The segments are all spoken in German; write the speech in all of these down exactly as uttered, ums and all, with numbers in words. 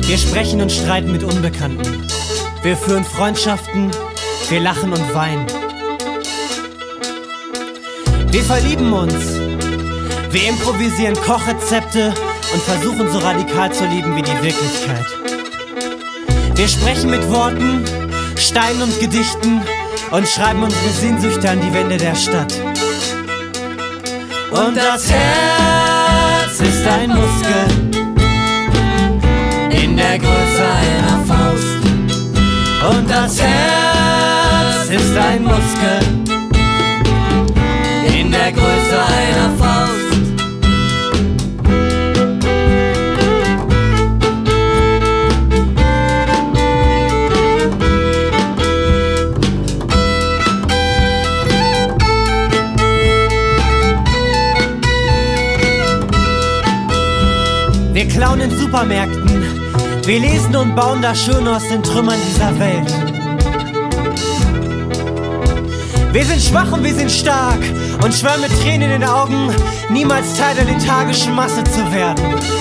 Wir sprechen und streiten mit Unbekannten. Wir führen Freundschaften, wir lachen und weinen. Wir verlieben uns. Wir improvisieren Kochrezepte und versuchen so radikal zu lieben wie die Wirklichkeit. Wir sprechen mit Worten, Steinen und Gedichten und schreiben unsere Sehnsüchte an die Wände der Stadt. Und das Herz ist ein Muskel in der Größe einer Faust. Und das Herz ist ein Muskel in der Größe einer Faust. Wir klauen in Supermärkten, wir lesen und bauen das Schöne aus den Trümmern dieser Welt. Wir sind schwach und wir sind stark und schwören mit Tränen in den Augen, niemals Teil der lethargischen Masse zu werden.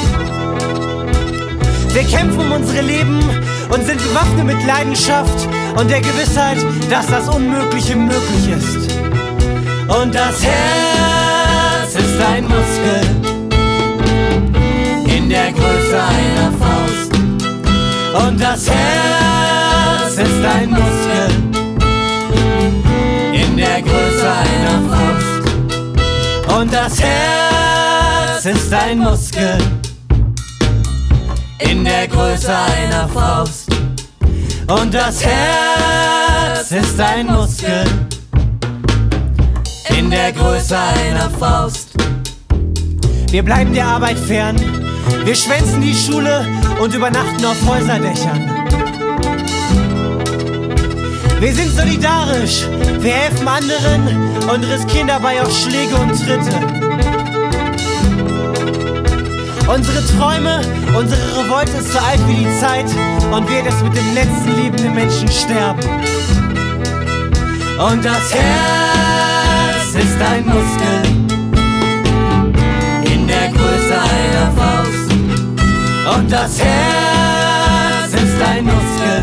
Wir kämpfen um unsere Leben und sind bewaffnet mit Leidenschaft und der Gewissheit, dass das Unmögliche möglich ist. Und das Herz ist ein Muskel in der Größe einer Faust. Und das Herz ist ein Muskel in der Größe einer Faust. Und das Herz ist ein Muskel in der Größe einer Faust. Und das Herz ist ein Muskel in der Größe einer Faust. Wir bleiben der Arbeit fern, wir schwänzen die Schule und übernachten auf Häuserdächern. Wir sind solidarisch, wir helfen anderen und riskieren dabei auch Schläge und Tritte. Unsere Träume, unsere Revolte ist so alt wie die Zeit und wird es mit dem letzten lebenden Menschen sterben. Und das Herz ist ein Muskel in der Größe einer Faust. Und das Herz ist ein Muskel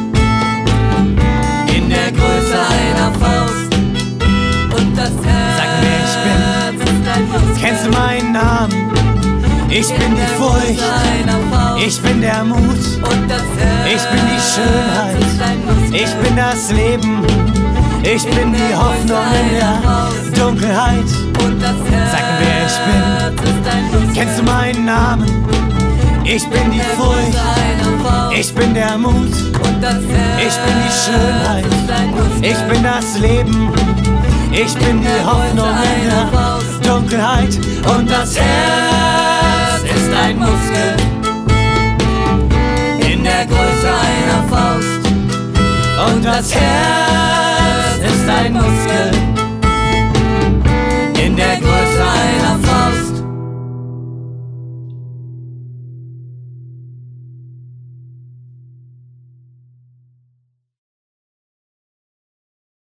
in der Größe einer Faust. Und das Herz, sag mir, ich bin, ist ein Muskel. Kennst du meinen Namen? Ich bin die Furcht, ich bin der Mut, ich bin die Schönheit, ich bin das Leben, ich bin die Hoffnung in der Dunkelheit. Sag mir, wer ich bin. Kennst du meinen Namen? Ich bin die Furcht, ich bin der Mut, ich bin die Schönheit, ich bin das Leben, ich bin die Hoffnung in der Dunkelheit. Und das Herz ist ein Muskel in der Größe einer Faust. Und das Herz ist ein Muskel